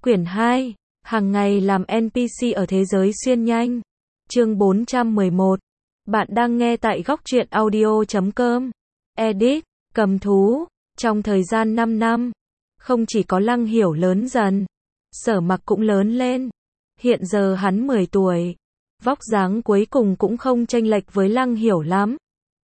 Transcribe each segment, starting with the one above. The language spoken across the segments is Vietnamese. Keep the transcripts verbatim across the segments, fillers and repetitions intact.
Quyển hai, hàng ngày làm en pê xê ở thế giới xuyên nhanh. Chương bốn trăm mười một. Bạn đang nghe tại góc truyện audio chấm com. Edit, cầm thú. Trong thời gian năm năm, không chỉ có Lăng Hiểu lớn dần, Sở Mặc cũng lớn lên. Hiện giờ hắn mười tuổi, vóc dáng cuối cùng cũng không chênh lệch với Lăng Hiểu lắm.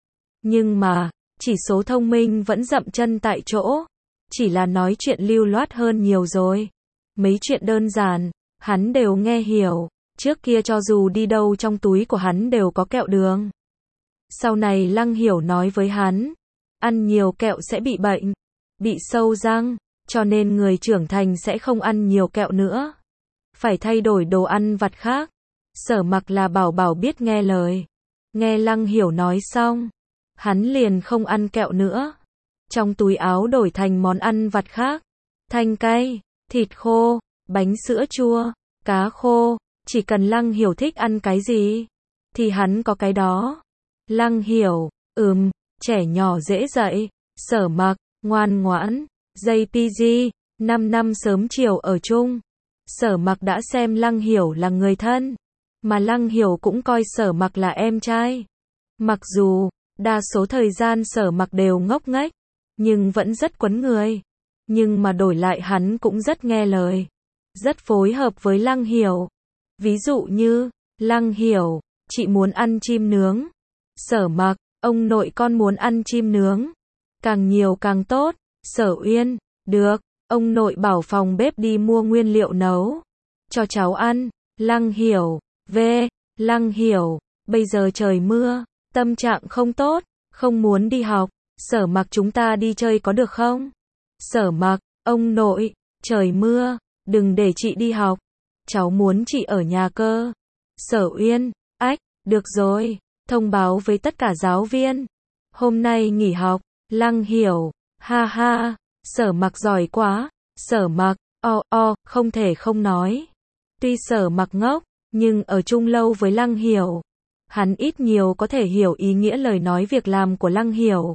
Nhưng mà, chỉ số thông minh vẫn dậm chân tại chỗ, chỉ là nói chuyện lưu loát hơn nhiều rồi. Mấy chuyện đơn giản, hắn đều nghe hiểu, trước kia cho dù đi đâu trong túi của hắn đều có kẹo đường. Sau này Lăng Hiểu nói với hắn, ăn nhiều kẹo sẽ bị bệnh, bị sâu răng, cho nên người trưởng thành sẽ không ăn nhiều kẹo nữa. Phải thay đổi đồ ăn vặt khác. Sở Mặc là bảo bảo biết nghe lời. Nghe Lăng Hiểu nói xong, hắn liền không ăn kẹo nữa. Trong túi áo đổi thành món ăn vặt khác. Thanh cay, thịt khô, bánh sữa chua, cá khô. Chỉ cần Lăng Hiểu thích ăn cái gì, thì hắn có cái đó. Lăng Hiểu, ừm, trẻ nhỏ dễ dạy. Sở Mặc, ngoan ngoãn. gi pê giê, năm năm sớm chiều ở chung. Sở Mặc đã xem Lăng Hiểu là người thân, mà Lăng Hiểu cũng coi Sở Mặc là em trai. Mặc dù, đa số thời gian Sở Mặc đều ngốc nghếch, nhưng vẫn rất quấn người. Nhưng mà đổi lại hắn cũng rất nghe lời, rất phối hợp với Lăng Hiểu. Ví dụ như, Lăng Hiểu, chị muốn ăn chim nướng. Sở Mặc, ông nội con muốn ăn chim nướng. Càng nhiều càng tốt. Sở Uyên, được, ông nội bảo phòng bếp đi mua nguyên liệu nấu cho cháu ăn. Lăng Hiểu, về, Lăng Hiểu, bây giờ trời mưa, tâm trạng không tốt, không muốn đi học. Sở Mặc chúng ta đi chơi có được không? Sở Mặc, ông nội, trời mưa, đừng để chị đi học, cháu muốn chị ở nhà cơ. Sở Uyên, ách, được rồi, thông báo với tất cả giáo viên, hôm nay nghỉ học. Lăng Hiểu, ha ha, Sở Mặc giỏi quá. Sở Mặc, o o, không thể không nói. Tuy Sở Mặc ngốc, nhưng ở chung lâu với Lăng Hiểu, hắn ít nhiều có thể hiểu ý nghĩa lời nói việc làm của Lăng Hiểu.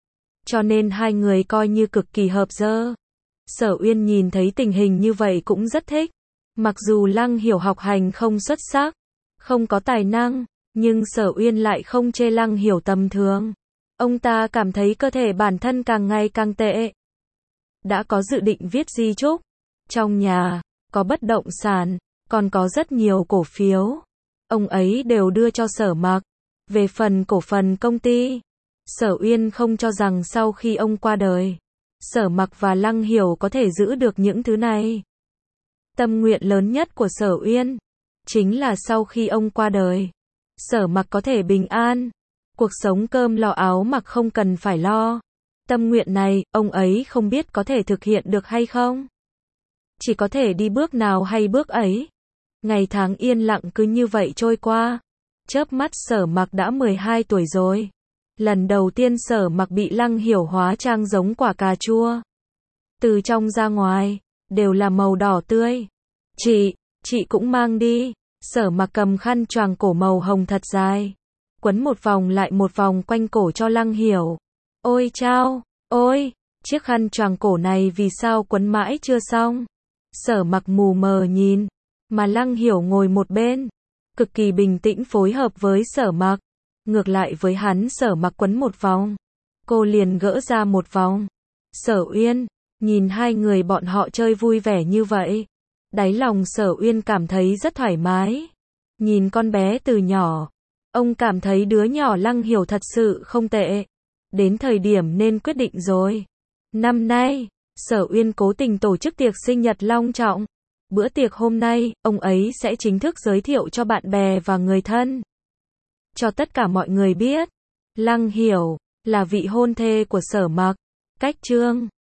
Cho nên hai người coi như cực kỳ hợp dơ. Sở Uyên nhìn thấy tình hình như vậy cũng rất thích. Mặc dù Lăng Hiểu học hành không xuất sắc, không có tài năng, nhưng Sở Uyên lại không chê Lăng Hiểu tầm thường. Ông ta cảm thấy cơ thể bản thân càng ngày càng tệ. Đã có dự định viết di chúc. Trong nhà, có bất động sản, còn có rất nhiều cổ phiếu. Ông ấy đều đưa cho Sở Mặc. Về phần cổ phần công ty, Sở Uyên không cho rằng sau khi ông qua đời, Sở Mặc và Lăng Hiểu có thể giữ được những thứ này. Tâm nguyện lớn nhất của Sở Uyên chính là sau khi ông qua đời, Sở Mặc có thể bình an, cuộc sống cơm lo áo mặc không cần phải lo. Tâm nguyện này, ông ấy không biết có thể thực hiện được hay không. Chỉ có thể đi bước nào hay bước ấy. Ngày tháng yên lặng cứ như vậy trôi qua. Chớp mắt Sở Mặc đã mười hai tuổi rồi. Lần đầu tiên Sở Mặc bị Lăng Hiểu hóa trang giống quả cà chua. Từ trong ra ngoài, đều là màu đỏ tươi. Chị, chị cũng mang đi. Sở Mặc cầm khăn choàng cổ màu hồng thật dài, quấn một vòng lại một vòng quanh cổ cho Lăng Hiểu. Ôi chao, ôi, chiếc khăn choàng cổ này vì sao quấn mãi chưa xong? Sở Mặc mù mờ nhìn, mà Lăng Hiểu ngồi một bên, cực kỳ bình tĩnh phối hợp với Sở Mặc. Ngược lại với hắn, Sở Mặc quấn một vòng, cô liền gỡ ra một vòng. Sở Uyên, nhìn hai người bọn họ chơi vui vẻ như vậy, đáy lòng Sở Uyên cảm thấy rất thoải mái. Nhìn con bé từ nhỏ, ông cảm thấy đứa nhỏ Lăng Hiểu thật sự không tệ. Đến thời điểm nên quyết định rồi. Năm nay, Sở Uyên cố tình tổ chức tiệc sinh nhật long trọng. Bữa tiệc hôm nay, ông ấy sẽ chính thức giới thiệu cho bạn bè và người thân, cho tất cả mọi người biết, Lăng Hiểu là vị hôn thê của Sở Mặc. Cách chương